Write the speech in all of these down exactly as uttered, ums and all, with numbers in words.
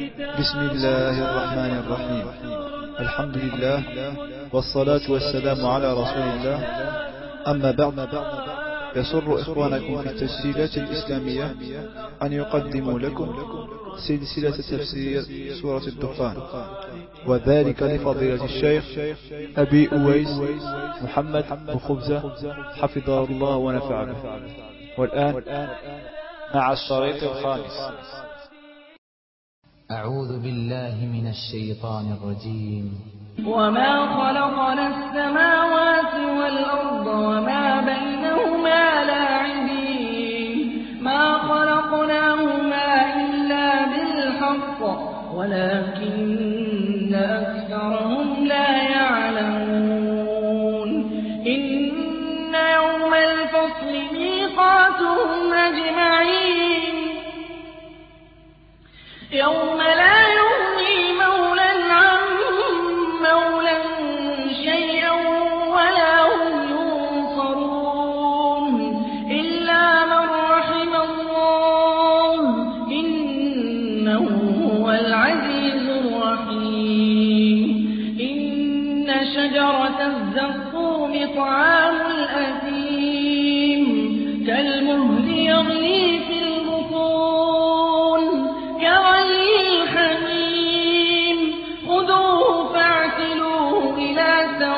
بسم الله الرحمن الرحيم. الحمد لله والصلاة والسلام على رسول الله. أما بعد، يسر إخوانكم في التسجيلات الإسلامية أن يقدموا لكم سلسلة تفسير سورة الدخان، وذلك لفضيلة الشيخ أبي أويس محمد بخبزة حفظه الله ونفع به. والآن مع الشريط الخامس. أعوذ بالله من الشيطان الرجيم. وما خلقنا السماوات والأرض وما بينهما لاعبين ما خلقناهما إلا بالحق ولكن أكثرهم لا يعلمون. إن يوم الفصل ميقاتهم أجمعين يوم لا يغني مولى عن مولى شيئا ولا هم ينصرون إلا من رحم الله إنه هو العزيز الرحيم. إن شجرة الزقوم طعام الأثيم كالمهل يغلي في البطون كغلي الحميم خذوه فاعتلوه إلى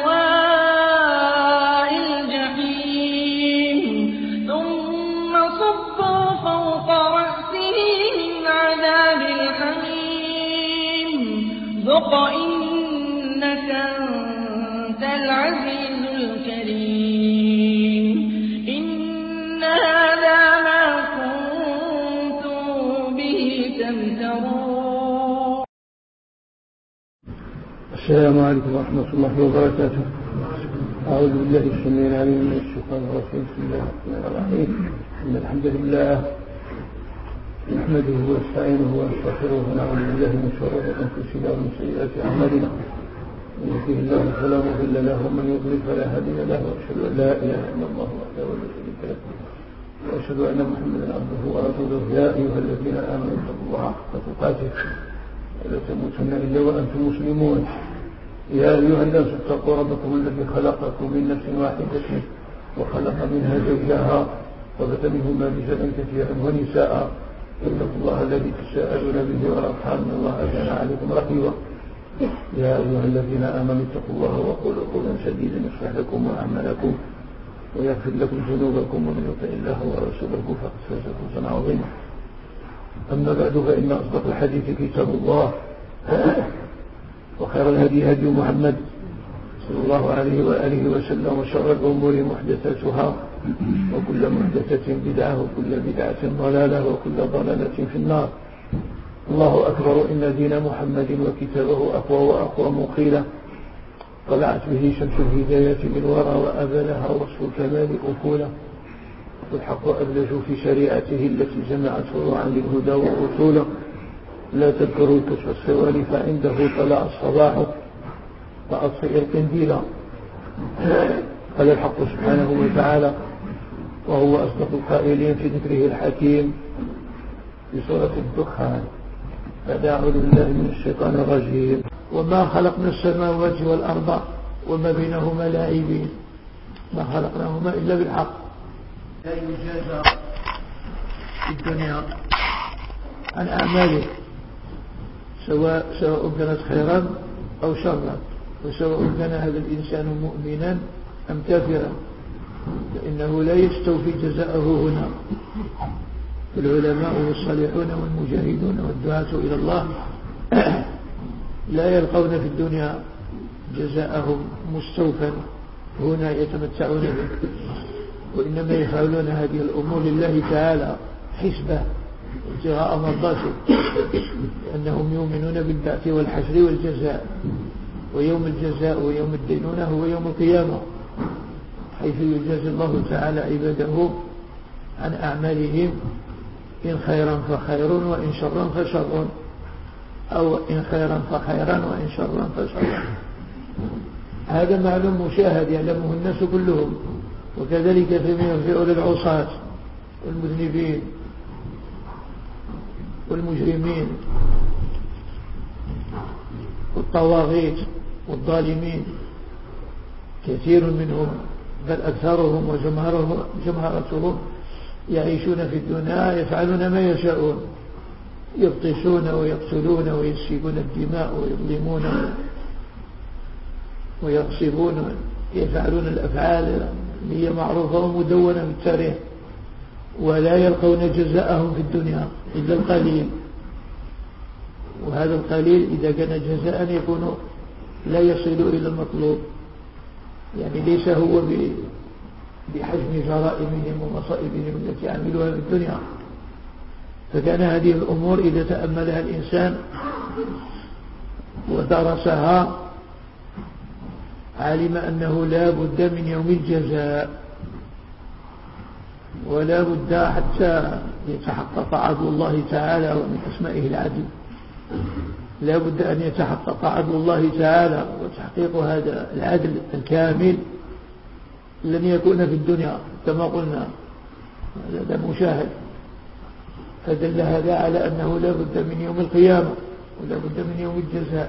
سواء الجحيم ثم صبوا فوق رأسه من عذاب الحميم ذق إنك أنت العزيز الكريم. إن هذا ما كنتم به تمترون. السلام عليكم ورحمة الله وبركاته. أعوذ بالله السميع العليم من الشيطان الرجيم. بسم الله الرحمن الرحيم. إن الحمد لله نحمده ونستعينه ونستغفره ونعوذ بالله من شرور أنفسنا ومن سيئات أعمالنا. من يهده الله فلا مضل له ومن يضلل فلا هادي له، وأشهد أن لا إله إلا الله وحده لا شريك له، وأشهد أن محمدا عبده ورسوله. يا أيها الذين آمنوا اتقوا الله حق تقاته ولا تموتن إلا وأنتم مسلمون. يا أيها الناس اتقوا ربكم الذي خلقكم من نفس واحدة وخلق منها زوجها وبث منهما رجالا كثيرا ونساء. اتقوا الله الذي تساءلون به والأرحام إن الله كان عليكم رقيبا. يا أيها الذين آمنوا اتقوا الله وقولوا قولا سديدا يصلح لكم أعمالكم ويغفر لكم ذنوبكم ومن يطع الله ورسوله فقد فاز فوزا عظيما. أما بعد، فإن أصدق الحديث كتاب الله وخير الهدي هدي محمد صلى الله عليه وآله وسلم وشر الأمور محدثاتها وكل محدثة بدعة وكل بدعة ضلالة وكل ضلالة في النار. الله أكبر. إن دين محمد وكتابه أقوى وأقوى مقيلة طلعت به شمس الهداية بالورى وأبلها وصف الكمال أكولا والحق أبلج في شريعته التي جمعت فروعا للهدى وأصولا. لا تذكروا كشف السوال فعنده طلع الصباح فأطفئ القنديل. قال الحق سبحانه وتعالى وهو أصدق القائلين في ذكره الحكيم في سورة الدخان. أعوذ بالله من الشيطان الرجيم. وما خلقنا السماوات والأرض وما بينهما لاعبين ما خلقناهما إلا بالحق. لا يجازى في الدنيا عن أعماله سواء سواء كانت خيرا أو شرا، وسواء كان هذا الإنسان مؤمنا أم كافرا، فإنه لا يستوفي جزاءه هنا. العلماء والصالحون والمجاهدون والدعاة إلى الله لا يلقون في الدنيا جزاءهم مستوفا هنا يتمتعون به، وإنما يفعلون هذه الأمور لله تعالى حسبة ابتغاء مرضاته، لأنهم يؤمنون بالبعث والحشر والجزاء، ويوم الجزاء ويوم الدينونة هو يوم القيامة، حيث يجازي الله تعالى عباده عن أعمالهم إن خيرا فخير وإن شرا فشر، أو إن خيرا فخيرا وإن شرا فشر. هذا معلوم مشاهد يعلمه الناس كلهم، وكذلك فيما يرجع للعصاة والمذنبين والمجرمين الطواغيت والظالمين كثير منهم بل أكثرهم وجمهرتهم يعيشون في الدنيا يفعلون ما يشاءون، يبطشون ويقتلون ويسفكون الدماء ويظلمون ويغصبون، يفعلون الأفعال اللي هي معروفة ومدونة في التاريخ، ولا يلقون جزاءهم في الدنيا إلا القليل. وهذا القليل إذا كان جزاء يكون لا يصل إلى المطلوب، يعني ليس هو بحجم جرائمهم ومصائبهم التي عملوها في الدنيا. فكان هذه الأمور إذا تأملها الإنسان ودرسها علم أنه لا بد من يوم الجزاء، ولا بد حتى يتحقق عدل الله تعالى، ومن أسمائه العدل، لا بد أن يتحقق عدل الله تعالى، وتحقيق هذا العدل الكامل لن يكون في الدنيا كما قلنا، هذا مشاهد. فدل هذا على أنه لا بد من يوم القيامة ولا بد من يوم الجزاء.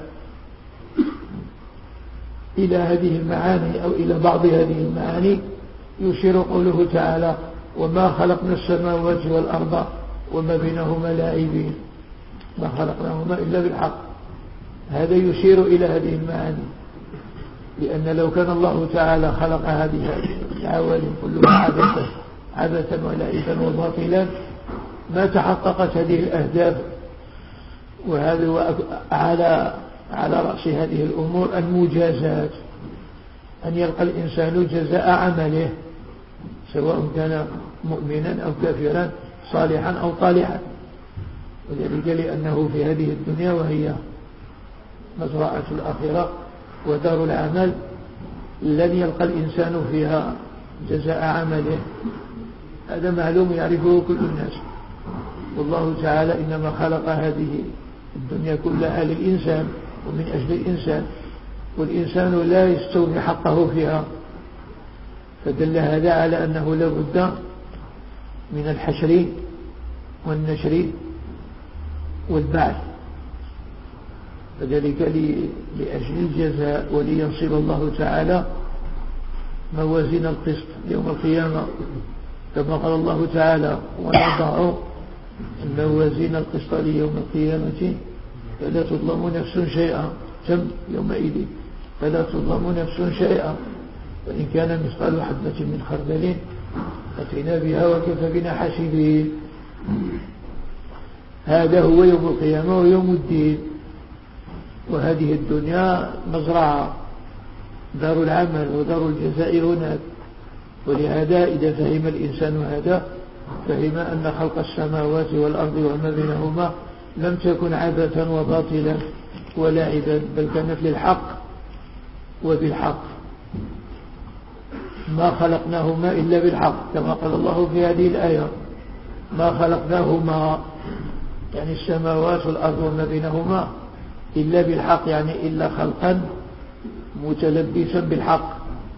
إلى هذه المعاني أو إلى بعض هذه المعاني يشير قوله تعالى: وما خلقنا السماوات والأرض وما بينهما لاعبين، ما خلقناهما إلا بالحق. هذا يشير إلى هذه المعاني، لأن لو كان الله تعالى خلق هذه العوالم كلها عبثا عبثا ولعبا وباطلا ما تحققت هذه الأهداف. وهذا على على رأس هذه الأمور المجازات، أن يلقى الإنسان جزاء عمله سواء كان مؤمنا أو كافرا، صالحا أو طالحا. وذلك لأنه في هذه الدنيا وهي مزرعة الآخرة ودار العمل لن يلقى الإنسان فيها جزاء عمله، هذا معلوم يعرفه كل الناس. والله تعالى إنما خلق هذه الدنيا كلها للإنسان ومن أجل الإنسان، والإنسان لا يستوفي حقه فيها. فدل هذا على أنه لا بد من الحشر والنشر والبعث. فذلك لأجل الجزاء ولينصب الله تعالى موازين القسط يوم القيامة، كما قال الله تعالى: ونضع الموازين القسط ليوم القيامة فلا تظلم نفس شيئا. تم يومئذ فلا تظلم نفس شيئا، وإن كان مثقال حبة من خردل أتينا بها وكفى بنا حاسبين. هذا هو يوم القيامة ويوم الدين. وهذه الدنيا مزرعة، دار العمل ودار الجزاء هناك. ولهذا إذا فهم الإنسان هذا فهم أن خلق السماوات والأرض وما بينهما لم تكن عبثا وباطلا ولعبا، بل كانت للحق وبالحق. ما خلقناهما إلا بالحق، كما قال الله في هذه الآية: ما خلقناهما يعني السماوات والأرض وما بينهما إلا بالحق، يعني إلا خلقا متلبسا بالحق.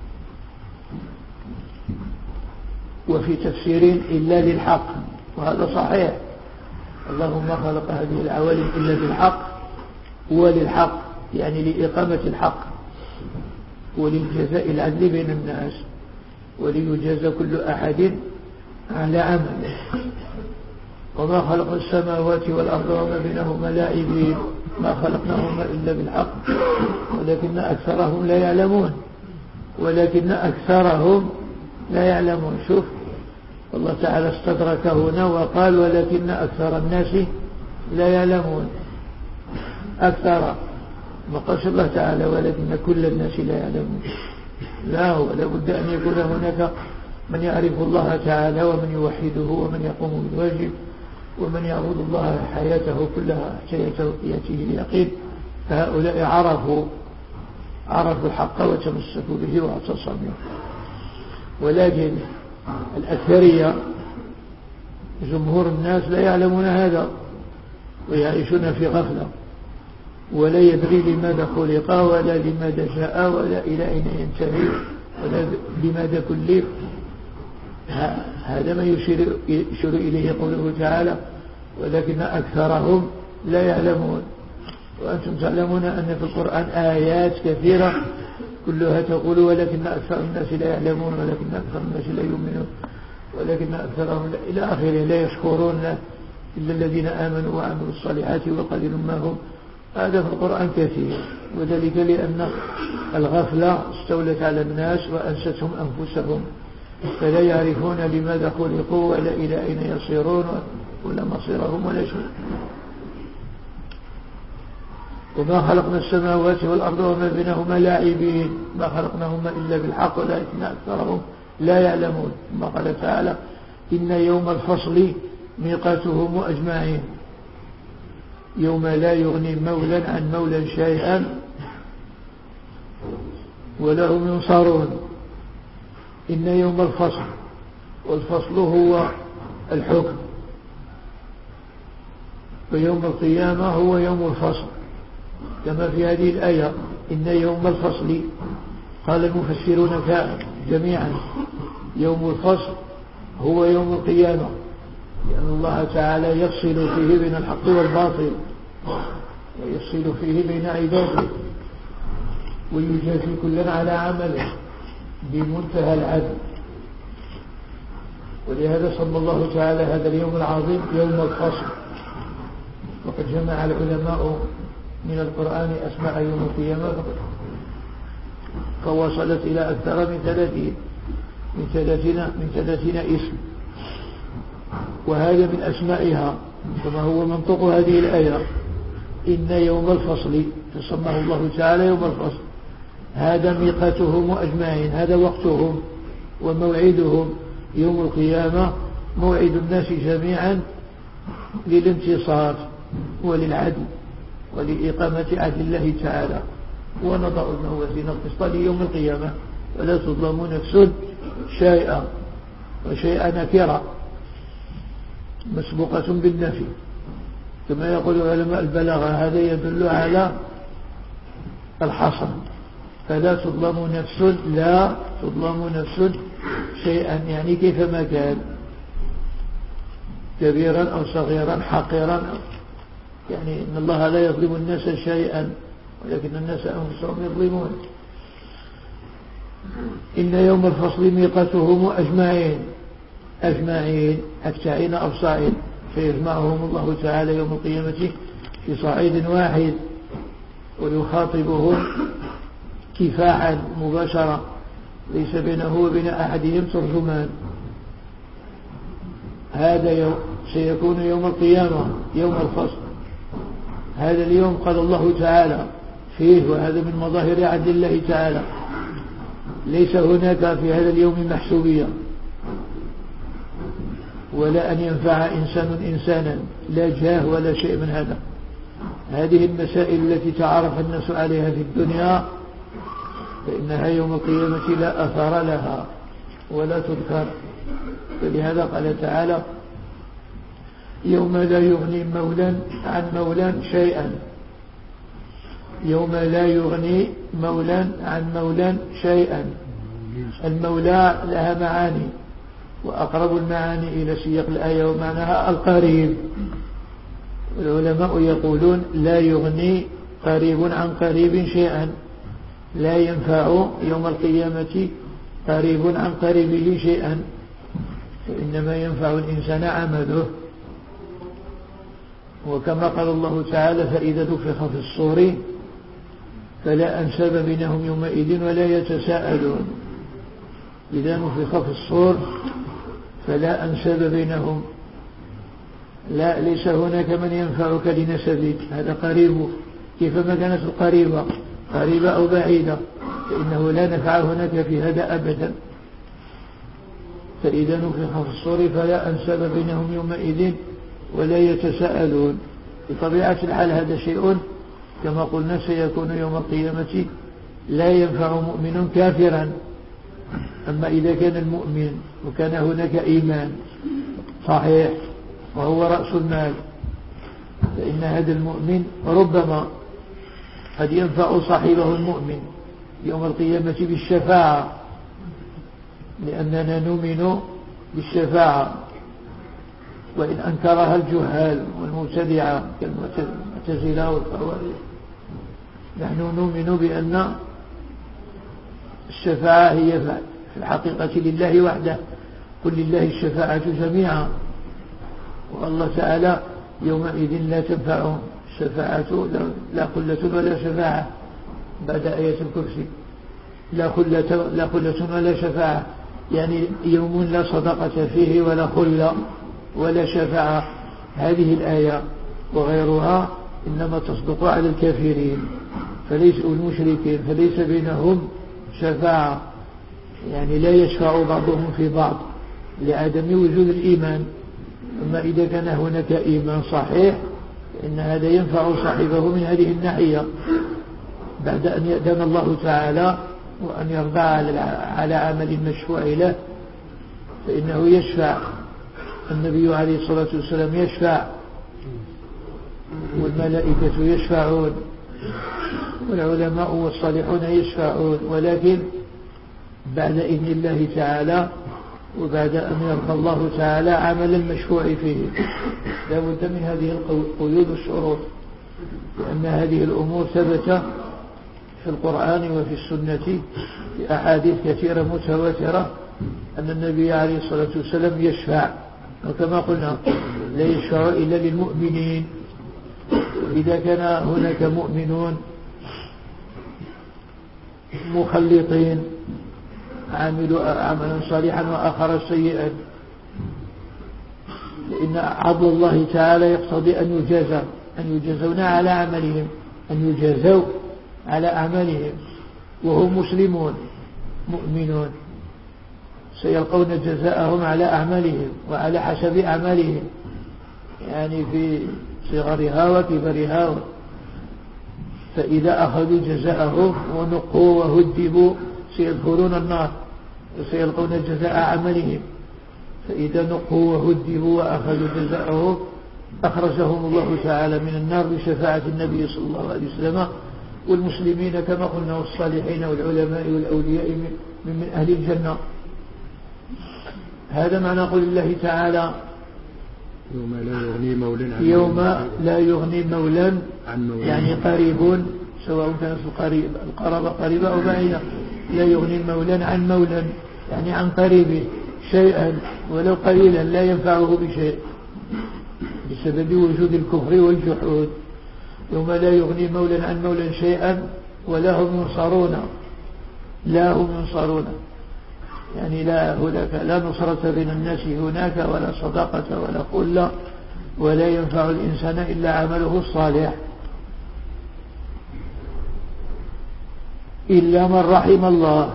وفي تفسير إلا للحق، وهذا صحيح. اللهم خلق هذه العوالم إلا بالحق وللحق، يعني لإقامة الحق وللجزاء العدل بين الناس، وليجازى كل أحد على عمله. وما خلق السماوات والأرض وما بينهما لاعبين، ما خلقناهما إلا بالحق ولكن أكثرهم لا يعلمون ولكن أكثرهم لا يعلمون. شوف الله تعالى استدرك هنا وقال: ولكن أكثر الناس لا يعلمون. أكثر، ما قالش الله تعالى ولكن كل الناس لا يعلمون. لا، هو لابد أن يكون هناك من يعرف الله تعالى ومن يوحده ومن يقوم بالواجب ومن يعبد الله حياته كلها حتى يأتيه اليقين. فهؤلاء عرفوا عرفوا الحق وتمسكوا به واعتصموا. ولكن الأكثرية جمهور الناس لا يعلمون هذا ويعيشون في غفلة، ولا يدري لماذا خلق ولا لماذا جاء ولا إلى أين ينتهي ولا لماذا كلف. هذا ما يشير, يشير إليه قوله تعالى: ولكن أكثرهم لا يعلمون. وأنتم تعلمون أن في القرآن آيات كثيرة كلها تقول ولكن أكثر الناس لا يعلمون، ولكن أكثر الناس لا يؤمنون، ولكن أكثرهم إلى آخره لا يشكرون إلا الذين آمنوا وعملوا الصالحات وقليل ما هم. هذا في القرآن كثير، وذلك لأن الغفلة استولت على الناس وأنستهم أنفسهم، فلا يعرفون لماذا خلقوا ولا إلى أين يصيرون ولا مصيرهم ولا شيء. وما خلقنا السماوات والأرض وما بينهما لاعبين، ما خلقناهما إلا بالحق ولكن أكثرهم لا يعلمون. ثم قال تعالى إن يوم الفصل ميقاتهم أجمعين، يوم لا يغني مولا عن مولا شيئا ولا هم ينصرون. إن يوم الفصل، والفصل هو الحكم، ويوم القيامة هو يوم الفصل كما في هذه الآية إن يوم الفصل. قال المفسرون جميعا يوم الفصل هو يوم القيامة، لأن الله تعالى يفصل فيه بين الحق والباطل، ويفصل فيه بين عباده، ويجازي كلا على عمله بمنتهى العدل. ولهذا سمى الله تعالى هذا اليوم العظيم يوم الفصل. وقد جمع العلماء من القرآن أسماء يوم القيامة فوصلت إلى أكثر من ثلاثين من ثلاثين من ثلاثين اسم، وهذا من أسمائها كما هو منطق هذه الآية إن يوم الفصل، فسماه الله تعالى يوم الفصل. هذا ميقاتهم أجمعين، هذا وقتهم وموعدهم. يوم القيامة موعد الناس جميعا للانتصار وللعدل ولإقامة عدل الله تعالى. ونضع الموازين القسط ليوم القيامة ولا تظلم نفس شيئا، وشيئا نكرة مسبوقة بالنفي كما يقول علماء البلاغة، هذا يدل على الحصر. فلا تظلم نفس، لا تظلم نفس شيئا، يعني كيفما كان كبيرا أو صغيرا حقيرا، يعني إن الله لا يظلم الناس شيئا ولكن الناس أنفسهم يظلمون. إن يوم الفصل ميقاتهم أجمعين، أجمعين أكتعين أبصعين، فيجمعهم الله تعالى يوم القيامة في صعيد واحد ويخاطبهم كفاحا مباشرة، ليس بينه وبين أحدهم ترجمان. هذا يوم سيكون يوم القيامة يوم الفصل. هذا اليوم قال الله تعالى فيه، وهذا من مظاهر عدل الله تعالى، ليس هناك في هذا اليوم محسوبية ولا أن ينفع إنسان إنسانا، لا جاه ولا شيء من هذا. هذه المسائل التي تعرف الناس عليها في الدنيا فإنها يوم القيامة لا أثر لها ولا تذكر. فلهذا قال تعالى يوم لا يغني مولا عن مولا شيئا، يوم لا يغني مولا عن مولا شيئا. المولى لها معاني، وأقرب المعاني إلى سياق الآية ومعناها القريب. العلماء يقولون لا يغني قريب عن قريب شيئا، لا ينفع يوم القيامة قريب عن قريبه شيئا، وإنما ينفع الإنسان عمله. وكما قال الله تعالى فإذا نفخ في الصور فلا أنساب بينهم يومئذ ولا يتساءلون. إذا نفخ في الصور فلا أنساب بينهم، لا ليس هناك من ينفعك لنسبك، هذا قريب كيفما كانت القريبة قريبة أو بعيدة، فإنه لا نفع هناك في هذا أبدا. فإذا نفخ في الصور فلا أنساب بينهم يومئذ ولا يتساءلون. بطبيعة الحال هذا شيء كما قلنا سيكون يوم القيامة لا ينفع مؤمن كافرا. أما إذا كان المؤمن وكان هناك إيمان صحيح وهو رأس المال، فإن هذا المؤمن ربما قد ينفع صاحبه المؤمن يوم القيامة بالشفاعة، لأننا نؤمن بالشفاعة، وإن أنكرها الجهال والمبتدعة المعتزلة والخوارج. نحن نؤمن بأن الشفاعة هي في الحقيقة لله وحده، قل لله الشفاعة جميعا، والله تعالى يومئذ لا تنفع الشفاعة لا خلة ولا شفاعة بعد آية الكرسي، لا خلة لا خلة ولا شفاعة، يعني يوم لا صدقة فيه ولا خلة ولا شفاعة. هذه الآية وغيرها إنما تصدق على الكافرين فليس المشركين، فليس بينهم شفاعة، يعني لا يشفع بعضهم في بعض لعدم وجود الإيمان. أما إذا كان هناك إيمان صحيح فإن هذا ينفع صاحبه من هذه الناحية بعد أن يأذن الله تعالى وأن يرضى على عمل مشفوع له، فإنه يشفع. النبي عليه الصلاة والسلام يشفع، والملائكة يشفعون، والعلماء والصالحون يشفعون، ولكن بعد إذن الله تعالى وبعد أن يرضى الله تعالى عمل المشفوع فيه. لا بد من هذه القيود والشروط، لأن هذه الأمور ثبت في القرآن وفي السنة في أحاديث كثيرة متواترة أن النبي عليه الصلاة والسلام يشفع، وكما قلنا لا يشفع إلا للمؤمنين. إذا كان هناك مؤمنون مخلطين عملوا عملا صالحا وآخر سيئا، لأن عدل الله تعالى يقتضي أن يجازى أن يجازون على عملهم أن يجازوا على أعمالهم، وهم مسلمون مؤمنون سيلقون جزاءهم على أعمالهم وعلى حسب أعمالهم، يعني في صغرها وكبرها. فإذا أخذوا جزاءهم ونقوا وهدبوا سيدخلون النار وسيلقون جزاء عملهم. فإذا نقوا وهدبوا وأخذوا جزاءهم أخرجهم الله تعالى من النار بشفاعة النبي صلى الله عليه وسلم والمسلمين كما قلنا والصالحين والعلماء والأولياء من, من أهل الجنة. هذا معنى قول الله تعالى يوم لا يغني مولا عن يوم لا يغني مولا عن مولا، يعني قريب سواء كانت القريب القرابة قريبة أو بعيدة. لا يغني مولا عن مولا يعني عن قريب شيئا ولو قليلا لا ينفعه بشيء بسبب وجود الكفر والجحود. يوم لا يغني مولا عن مولا شيئا ولا هم ينصرون، لا هم ينصرون يعني لا هناك لا نصرة بين الناس هناك ولا صداقة ولا خلة، ولا ينفع الإنسان إلا عمله الصالح إلا من رحم الله.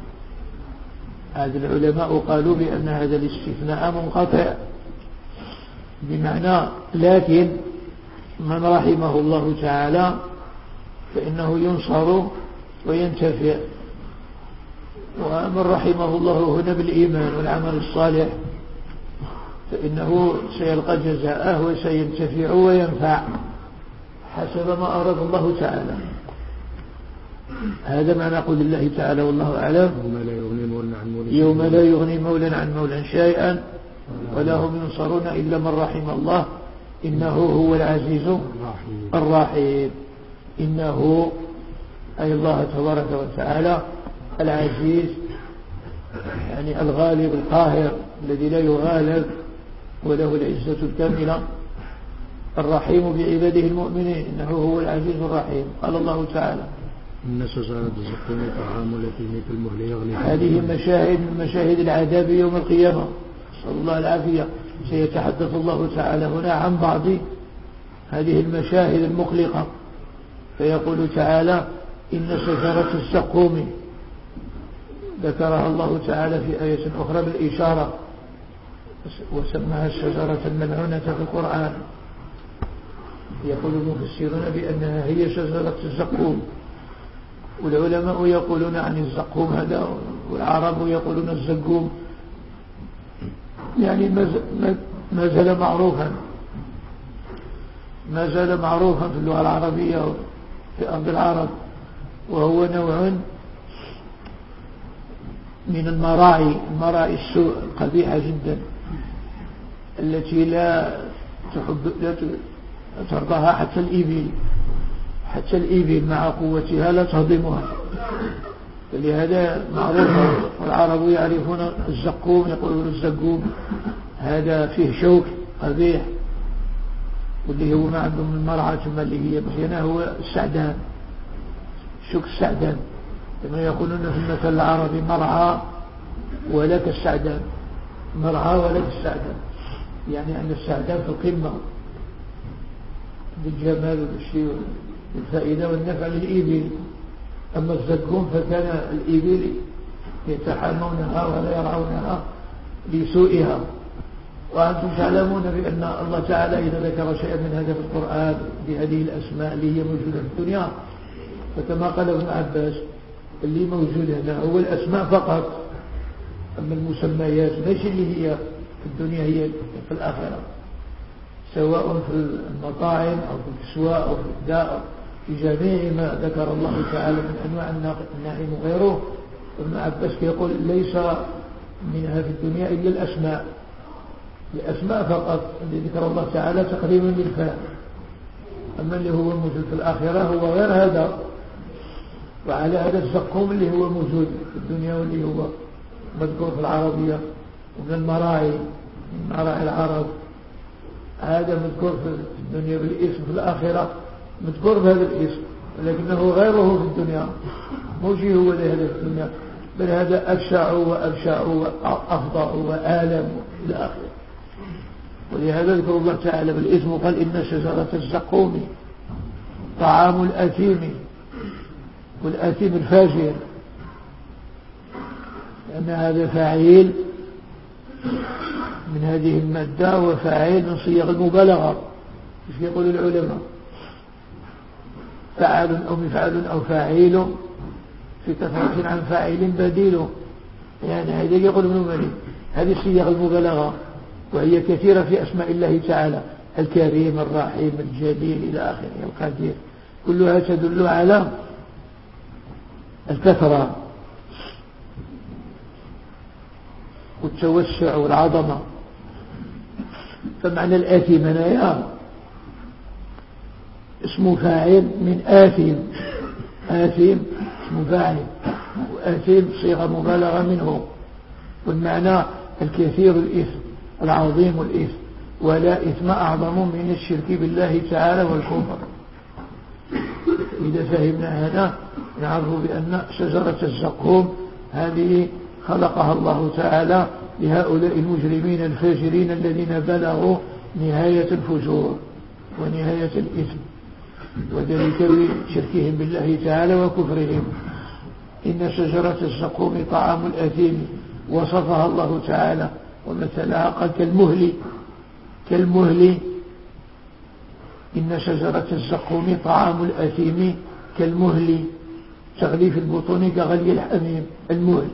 هذا العلماء قالوا بأن هذا الاستثناء منقطع، بمعنى لكن من رحمه الله تعالى فإنه ينصر وينتفع، ومن رحمه الله هنا بالإيمان والعمل الصالح فإنه سيلقى جزاءه وسينتفع وينفع حسب ما أراد الله تعالى. هذا معنى قول الله تعالى والله أعلم يوم لا يغني مولا عن مولا شيئا ولا هم ينصرون إلا من رحم الله إنه هو العزيز الرحيم. إنه أي الله تبارك وتعالى العزيز يعني الغالب القاهر الذي لا يغالب وله العزة الكاملة، الرحيم بعباده المؤمنين إنه هو العزيز الرحيم. قال الله تعالى إن شجرة الزقوم طعام الأثيم كالمهل يغلي. هذه مشاهد من مشاهد العذاب يوم القيامة، نسأل الله العافية. سيتحدث الله تعالى هنا عن بعض هذه المشاهد المقلقة، فيقول تعالى إن شجرة الزقوم، ذكرها الله تعالى في آية أخرى بالإشارة وسماها الشجرة الملعونة في القرآن. يقول المفسرون بأنها هي شجرة الزقوم، والعلماء يقولون عن الزقوم هذا، والعرب يقولون الزقوم، يعني ما زال معروفا ما زال معروفا في اللغة العربية في أرض العرب، وهو نوع من المراعي المراعي السوء القبيحة جدا التي لا تحب لا ترضاها حتى الإبل، حتى الإبل مع قوتها لا تهضمها. فلهذا معروف، والعرب يعرفون الزقوم، يقولون الزقوم هذا فيه شوك قبيح، واللي هو ما عندهم المرعى ثم اللي هي مزيانة هو السعدان، شوك السعدان، كما يقولون في المثل العربي مرعى ولك السعدان، مرعى ولك السعدان، يعني أن السعدان في القمة بالجمال والشيء والفائدة والنفع للإبل، أما الزقوم فكان الإبل يتحمونها ولا يرعونها لسوءها. وأنتم تعلمون بأن الله تعالى إذا ذكر شيئا من هذا في القرآن بهذه الأسماء اللي هي موجودة في الدنيا، فكما قال ابن عباس اللي موجود هنا هو الأسماء فقط، أما المسميات ماشي اللي هي في الدنيا هي في الآخرة، سواء في المطاعم أو في الكسواء أو في الداء، في جميع ما ذكر الله تعالى من أنواع النعيم وغيره. ابن عباس يقول ليس منها في الدنيا إلا الأسماء، الأسماء فقط اللي ذكر الله تعالى تقريبا للفاء، أما اللي هو موجود في الآخرة هو غير هذا. وعلى هذا الزقوم اللي هو موجود في الدنيا واللي هو مذكور في العربية ومن المراعي، من مراعي العرب، هذا مذكور في الدنيا بالاسم، في الآخرة مذكور بهذا الاسم، ولكنه غيره في الدنيا، موجي هو لهذا في الدنيا، بل هذا أبشع وأبشع وأفضع وآلم إلى آخره. ولهذا ذكر الله تعالى بالاسم وقال إن شجرة الزقوم طعام الأثيم، والأثيم الفاجر، لأن هذا فاعل من هذه المادة وفاعل من صيغ المبالغة، كيف يقول العلماء فعل أو مفعل أو فاعل في كثرة عن فاعل بديل، يعني هذا يقول ابن مالك هذه صيغ المبالغة، وهي كثيرة في أسماء الله تعالى، الكريم الرحيم الجليل إلى آخره، القدير، كلها تدل على الكثرة والتوسع والعظمة. فمعنى الآثم هنا اسم فاعل من آثم، آثم اسم فاعل، وآثم صيغة مبالغة منه، والمعنى الكثير الإثم، العظيم الإثم، ولا إثم أعظم من الشرك بالله تعالى والكفر. إذا فهمنا هذا نعرف بأن شجرة الزقوم هذه خلقها الله تعالى لهؤلاء المجرمين الفاجرين الذين بلغوا نهاية الفجور ونهاية الإثم، وذلك بشركهم بالله تعالى وكفرهم. إن شجرة الزقوم طعام الأثيم، وصفها الله تعالى ومثلها قال كالمهل، كالمهل إن شجرة الزقوم طعام الأثيم كالمهل، تغلي في البطون كغلي الحميم، المهل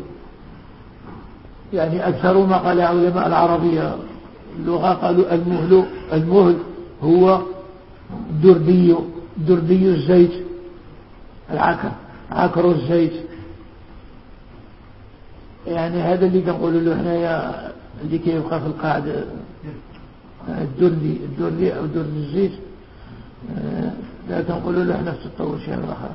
يعني أكثر ما قال علماء العربية اللغة قالوا المهل، المهل هو دردي، دردي الزيت، العكر، عكر الزيت، يعني هذا اللي كنقولوا له هنايا اللي كيبقى في القاعدة الدردي، الدردي أو درد الزيت، لا كنقولوا له احنا في التطور شيء آخر.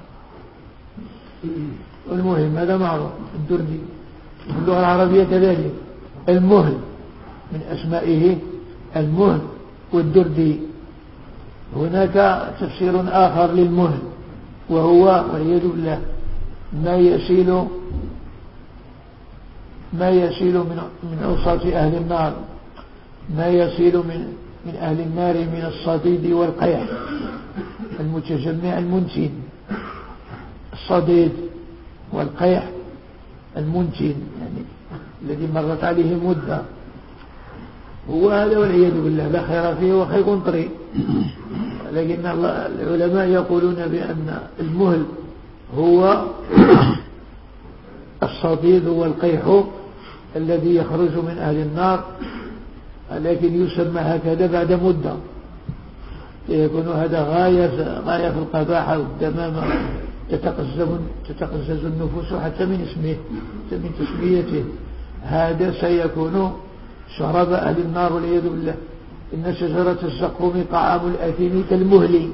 والمهم هذا معروف الدردي في اللغة العربية كذلك. المهل من أسمائه المهل والدردي. هناك تفسير آخر للمهل وهو والعياذ بالله ما يسيل ما يسيل من من عصاة أهل النار، ما يسيل من من أهل النار من الصديد والقيح المتجمع المنتن، الصديد والقيح المنتن يعني الذي مرت عليه مدة، هو هذا والعياذ بالله لا خير فيه وخير طريق. لكن العلماء يقولون بأن المهل هو الصديد والقيح الذي يخرج من أهل النار، لكن يسمى هكذا بعد مدة، يكون هذا غاية غاية في القباحة والدمامة، تتقزز تتقزز النفوس حتى من اسمه من تسميته. هذا سيكون شراب أهل النار والعياذ بالله، إن شجرة الزقوم طعام الأثيم كالمهل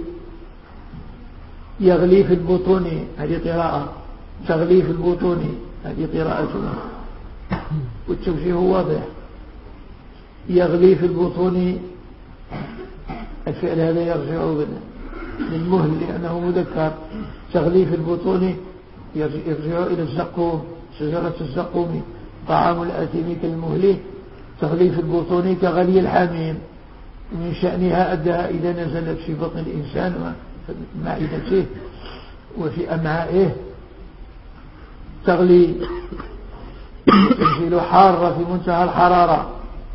يغلي في البطون، هذه قراءة، تغلي في البطون، هذه قراءة، والتوجيه واضح. يغلي في البطون، الفعل هذا يرجع للمهل لأنه مذكر، تغلي في البطون يرجع إلى الزقوم، شجرة الزقوم طعام الأثيم كالمهل تغلي في البطون كغلي الحميم، من شأنها أدها إذا نزلت في بطن الإنسان وفي معدته وفي أمعائه تغلي، تنزل حارة في منتهى الحرارة،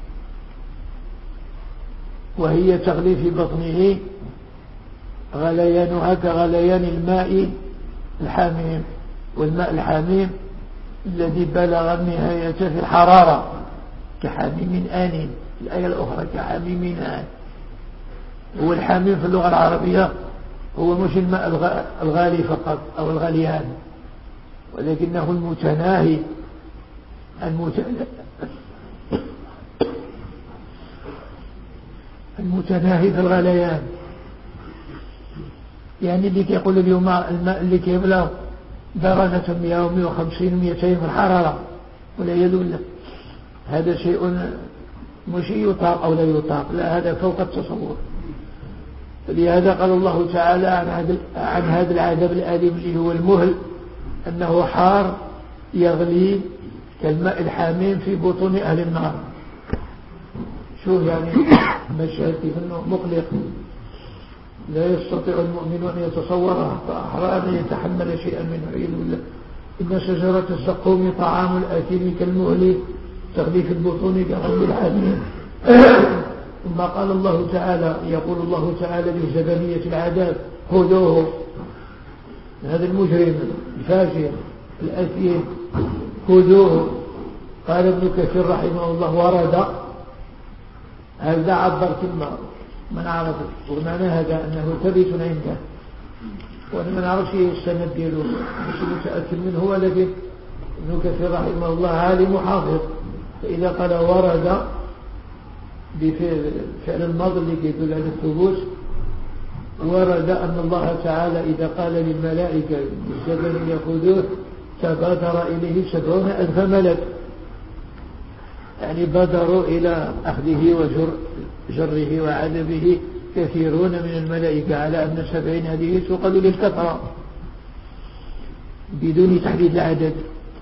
وهي تغلي في بطنه غليانها كغليان الماء الحميم، والماء الحميم الذي بلغ النهاية في الحرارة كحميم آن. الآية الأخرى كحميم آن. هو الحميم في اللغة العربية هو مش الماء الغالي فقط أو الغليان، ولكنه المتناهي المتناهي في الغليان. يعني اللي كيقول اليوم الماء اللي كيبلغ درجة مئة ومئة وخمسين ومئتين في الحرارة ولا يدل، هذا شيء مش يطاق أو لا يطاق، لا، هذا فوق التصور. لهذا قال الله تعالى عن هذا العذاب الآلم اللي هو المهل أنه حار يغلي كالماء الحاميم في بطون أهل النار. شوف يعني مشهد كيف أنه مقلق، لا يستطيع المؤمن أن يتصورها، فأحرى أن يتحمل شيئا منه. بالله إن شجرة الزقوم طعام الأثيم كالمهل تغلي في البطون كغلي الحميم. ثم قال الله تعالى، يقول الله تعالى لزبانية العذاب خذوه، هذا المجرم الفاجر الأثيم خذوه. قال ابن كثير رحمه الله ورد، هذا عبر كلمة من عرف ومعنى هذا أنه ثبت عنده، وأنا ما نعرفش السند دياله مش متأكد منه، ولكن ابن كثير رحمه الله عالم حافظ، فإذا قال ورد بفعل الماضي اللي يدل على الثبوت، ورد أن الله تعالى إذا قال للملائكة الزبن يأخذوه تبادر إليه سبعون ألف ملك، يعني بادروا إلى أخذه وجره وعذبه كثيرون من الملائكة، على أن سبعين هذه تقل للكثرة بدون تحديد العدد،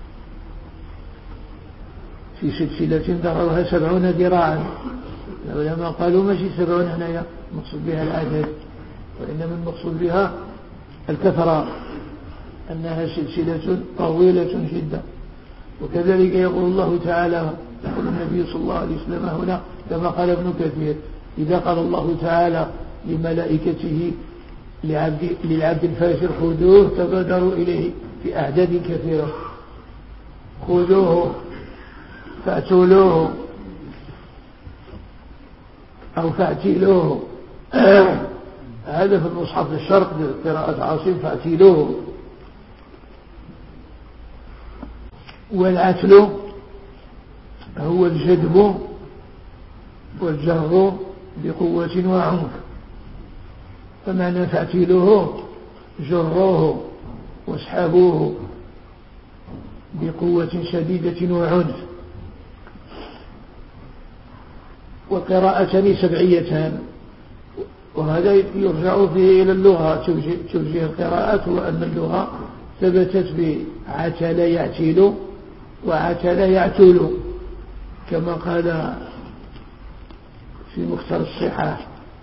في سلسلة ذرعها سبعون ذراعا. العلماء قالوا ماشي سبعون هنا مقصود بها العدد، وإنما المقصود بها الكثرة، أنها سلسلة طويلة جدا. وكذلك يقول الله تعالى، يقول النبي صلى الله عليه وسلم هنا كما قال ابن كثير، إذا قال الله تعالى لملائكته لعبد للعبد الفاجر خذوه تبادروا إليه في أعداد كثيرة، خذوه فاعتلوه أو فاعتلوه. هذا في المصحف الشرق قراءة عاصم فاعتلوه. والعتل هو الجذب والجر بقوة وعنف، فمعنى فاعتلوه جروه واسحبوه بقوة شديدة وعنف. وقراءتان سبعيتان، وهذا يرجع فيه إلى اللغة. توجيه القراءات هو أن اللغة ثبتت بعتل يعتل وعتل يعتل، كما قال في مختار الصحاح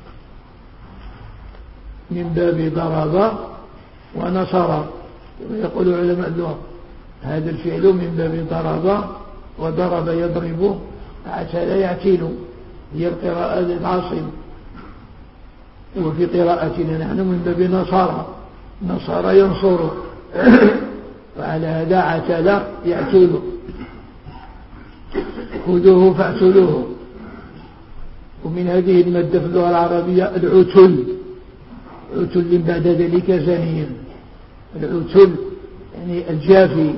من باب ضرب ونصر، يقول علماء اللغة هذا الفعل من باب ضرب، وضرب يضرب، عتل يعتل، هي القراءة العاصم. وفي قراءتنا نحن من باب نصارى، نصر ينصر، وعلى هذا عتل يعتل. خذوه فاعتلوه. ومن هذه المادة في اللغة العربية العتل، عتل بعد ذلك زنيم. العتل يعني الجافي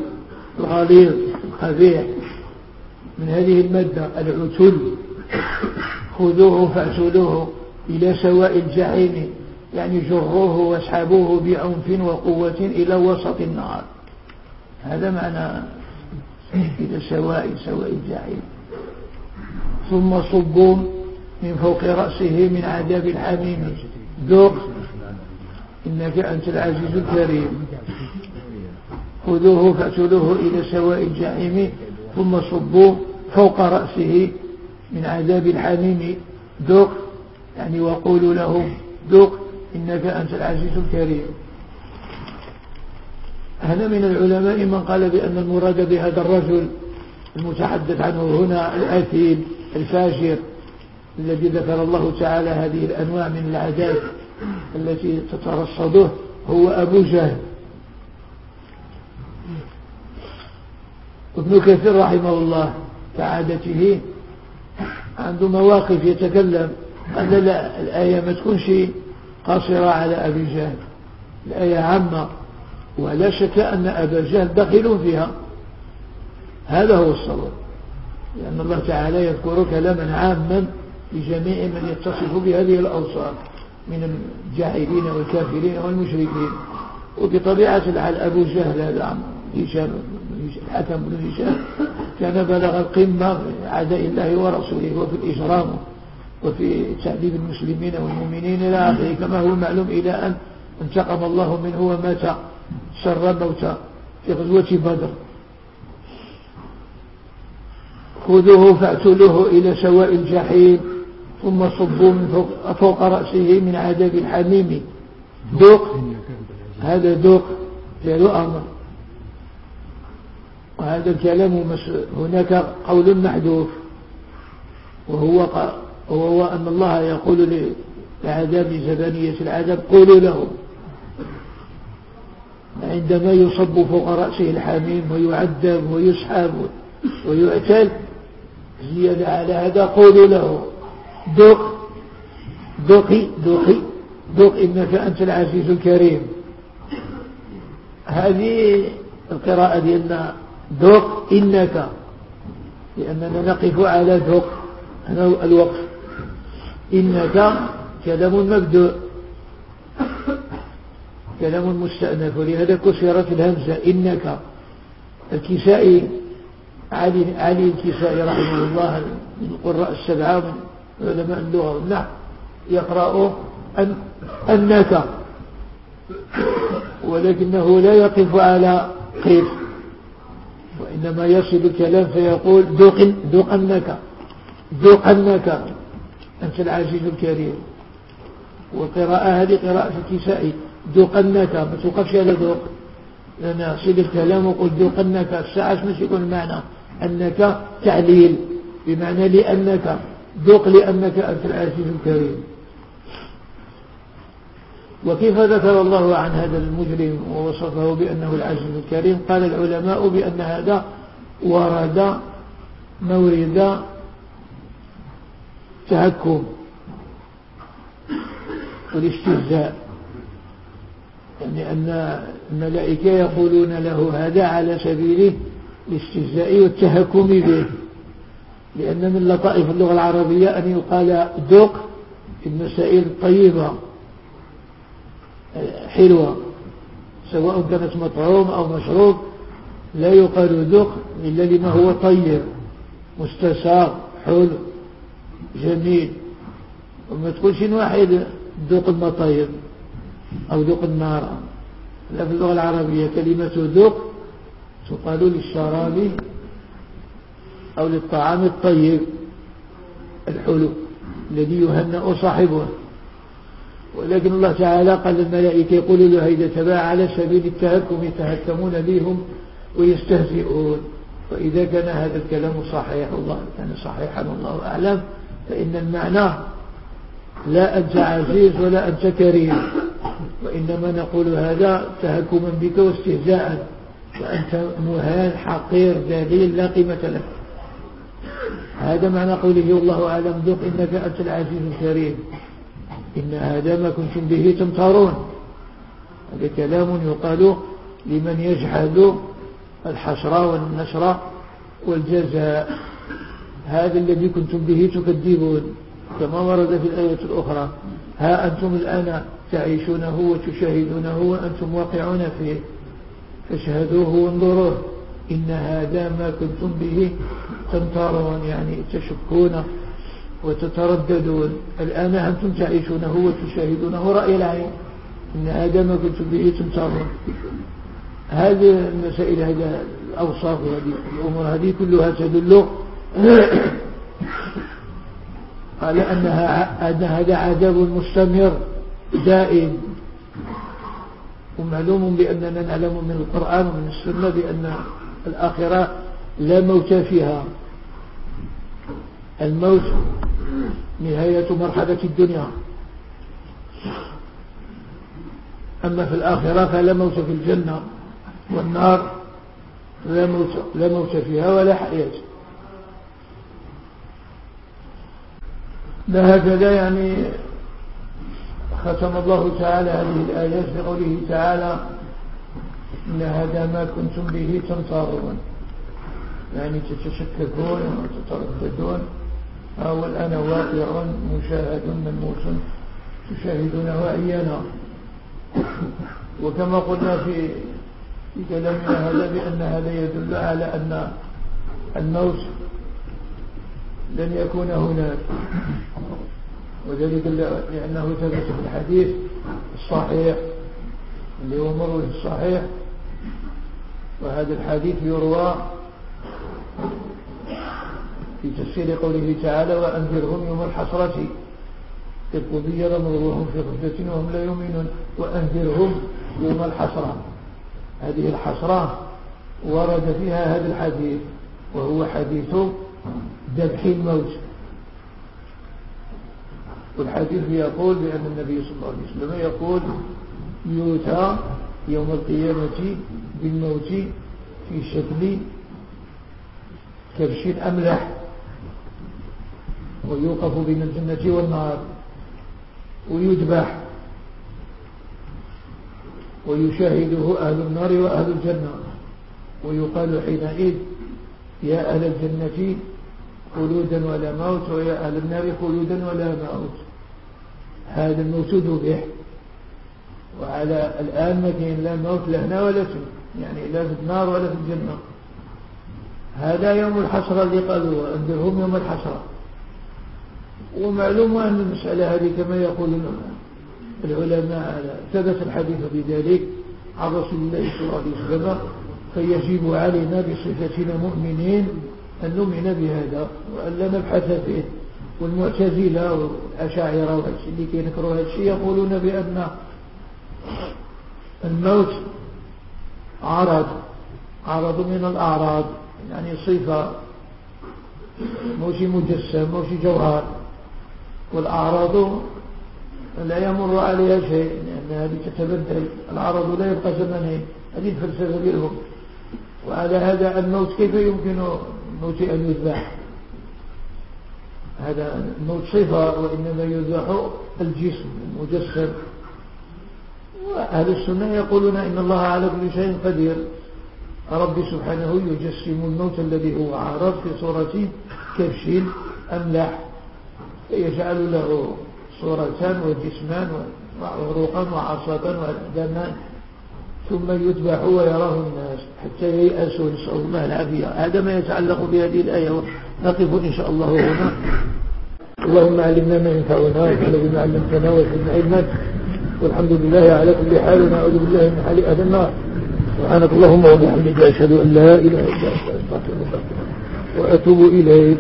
الغليظ القبيح، من هذه المادة العتل. خذوه فاعتلوه إلى سواء الجحيم، يعني جروه واسحبوه بعنف وقوة إلى وسط النار. هذا معنى إلى سواء سواء الجحيم. ثم صبوا من فوق رأسه من عذاب الحميم، ذوق إنك أنت العزيز الكريم. خذوه فاعتلوه إلى سواء الجحيم ثم صبوا فوق رأسه من عذاب الحميم، ذوق يعني وقولوا له ذوق إنك أنت العزيز الكريم. هنا من العلماء من قال بأن المراد بهذا الرجل المتحدث عنه هنا الآثيم الفاجر الذي ذكر الله تعالى هذه الأنواع من العذاب التي تترصده هو أبو جهل. ابن كثير رحمه الله كعادته عنده مواقف يتكلم قال لا، الآية ما تكونش قاصرة على أبي جهل، الآية عامة ولا شك أن أبا جهل داخل فيها. هذا هو الصواب، لأن الله تعالى يذكر كلاما عاما لجميع من يتصف بهذه الأوصاف من الجاهلين والكافرين والمشركين. وبطبيعة الحال أبو جهل هذا هشام الحكم بن هشام كان بلغ القمة في عداء الله ورسوله وفي الإجرام وفي تعذيب المسلمين والمؤمنين إلى آخره، كما هو معلوم إلى أن انتقم الله منه ومات شر موتى في غزوة بدر. خذوه فاعتلوه إلى سواء الجحيم ثم صبوا من فوق, فوق رأسه من عذاب الحميم، ذوق هذا ذوق فعل أمر. وهذا الكلام هناك قول محذوف وهو, وهو أن الله يقول لعذاب زبانية العذاب قولوا له، عندما يصب فوق رأسه الحميم ويعذب ويسحب ويعتل زيادة على هذا قولوا له ذوق ذوقي ذوقي ذوق إنك أنت العزيز الكريم. هذه القراءة ديالنا ذوق إنك، لأننا نقف على ذوق هنا الوقف. إنك كلام مبدوء كلام مستأنف ولهذا كسرت الهمزة إنك. الكسائي علي, علي الكسائي رحمه الله من القراء السبعة من علماء اللغة والنحو يقرأ أن أنك، ولكنه لا يقف على قيف وإنما يصل الكلام فيقول ذوق ذوق أنك ذوق أنك أنت العزيز الكريم. والقراءة هذه قراءة الكسائي ذوق أنك، ما توقفش على ذوق، لأن يصل الكلام وقل ذوق أنك الساعة مش يكون المعنى أنك تعليل بمعنى لأنك ذوق لأنك أنت العزيز الكريم. وكيف ذكر الله عن هذا المجرم ووصفه بأنه العزيز الكريم؟ قال العلماء بأن هذا ورد مورد تهكم والاستهزاء، يعني أن الملائكة يقولون له هذا على سبيل الاستهزاء والتهكم به، لأن من لطائف اللغة العربية أن يقال ذوق في المسائل الطيبة حلوة سواء كانت مطعوم أو مشروب، لا يقال ذوق إلا لما هو طيب مستساغ حلو جميل. وما تقولش واحد ذوق المطيب أو ذوق النار. لا، في اللغة العربية كلمة ذوق تقال للشراب أو للطعام الطيب الحلو الذي يهنأ صاحبه. ولكن الله تعالى قال للملائكة يقولوا له إذا تبع على سبيل التهكم يتهكمون بهم ويستهزئون. وإذا كان هذا الكلام صحيح والله كان صحيحا والله أعلم، فإن المعنى لا أنت عزيز ولا أنت كريم، وإنما نقول هذا تهكما بك واستهزاء، وأنت مهان حقير ذليل لا قيمة لك. هذا معنى قوله والله أعلم ذوق إنك أنت العزيز الكريم، إن هذا ما كنتم به تمترون. هذا كلام يقال لمن يجحد الحشر والنشر والجزاء، هذا الذي كنتم به تكذبون كما ورد في الآية الأخرى: ها أنتم الآن تعيشونه وتشاهدونه وأنتم واقعون فيه فاشهدوه وانظروه إن هذا ما كنتم به تمترون، يعني تشكون وتترددون. الآن أنتم تعيشونه وتشاهدونه رأي العين، إن هذا ما كنتم به تمترون. هذه المسائل، هذه الأوصاف وهذه الأمور هذه كلها تدل على أنها أن هذا عذاب مستمر دائم. ومعلوم بأننا نعلم من القرآن ومن السنة بأن الآخرة لا موت فيها. الموت نهاية مرحلة الدنيا، أما في الآخرة فلا موت في الجنة، والنار لا موت, لا موت فيها ولا حياة. هكذا يعني ختم الله تعالى هذه الآيات بقوله تعالى: إن هذا ما كنتم به تمترون، يعني تتشككون وتترددون. هو الآن واقع مشاهد ملموس تشاهدونه عيانا. وكما قلنا في في كلامنا هذا بأن هذا يدل على أن الموت لن يكون هناك، وذلك لأنه ثبت في الحديث الصحيح اللي هو مروي في الصحيح. وهذا الحديث يروى في تفسير قوله تعالى: وأنذرهم يوم الحسرة إذ قضي الأمر وهم في غفلة وهم لا يؤمنون. وأنذرهم يوم الحسرة، هذه الحسرة ورد فيها هذا الحديث، وهو حديث ذبح الموت. والحديث يقول بأن النبي صلى الله عليه وسلم يقول: يؤتى يوم القيامة بالموت في شكل كبش أملح، ويوقف بين الجنة والنار ويذبح، ويشاهده أهل النار وأهل الجنة، ويقال حينئذ: يا أهل الجنة خلودا ولا موت، ويا أهل النار خلودا ولا موت. هذا الموت ذبح، وعلى الآن ما كاين لا موت لا هنا ولا تم، يعني لا في النار ولا في الجنة. هذا يوم الحسرة اللي قالوا: أنذرهم يوم الحسرة. ومعلوم أن المسألة هذه كما يقول العلماء ثبت الحديث بذلك عن رسول الله صلى الله عليه وسلم، فيجب علينا بصفتنا مؤمنين أن نؤمن بهذا وأن لا نبحث فيه. والمعتزلة والأشاعرة اللي كينكروا هذا الشيء يقولون بأن الموت عرض عرض من الأعراض، يعني صفة، موش مجسم موش جوهر. والأعراض لا يمر عليها شيء لأن هذه تتبدل، العرض لا يبقى زمنين. هذه الفلسفة لهم. وعلى هذا الموت كيف يمكن الموت أن يذبح؟ هذا الموت صفة، وإنما يذبح الجسم المجسم. وأهل السنة يقولون إن الله على كل شيء قدير. رب سبحانه يجسم الموت الذي هو عارض في صورة كبش أملح، فيجعل له صورتان وجسمان وعروقا وعصبا وأقداما، ثم يذبح ويراه الناس حتى ييأسوا، نسأل الله العافية. هذا ما يتعلق بهذه الآية. نقف إن شاء الله هنا. اللهم علمنا ما ينفعنا وانفعنا بما علمتنا وزدنا علما، والحمد لله على كل حال، ونعوذ بالله من حال أهل النار. سبحانك اللهم وبحمدك أشهد أن لا إله إلا أنت أستغفرك وأتوب إليك.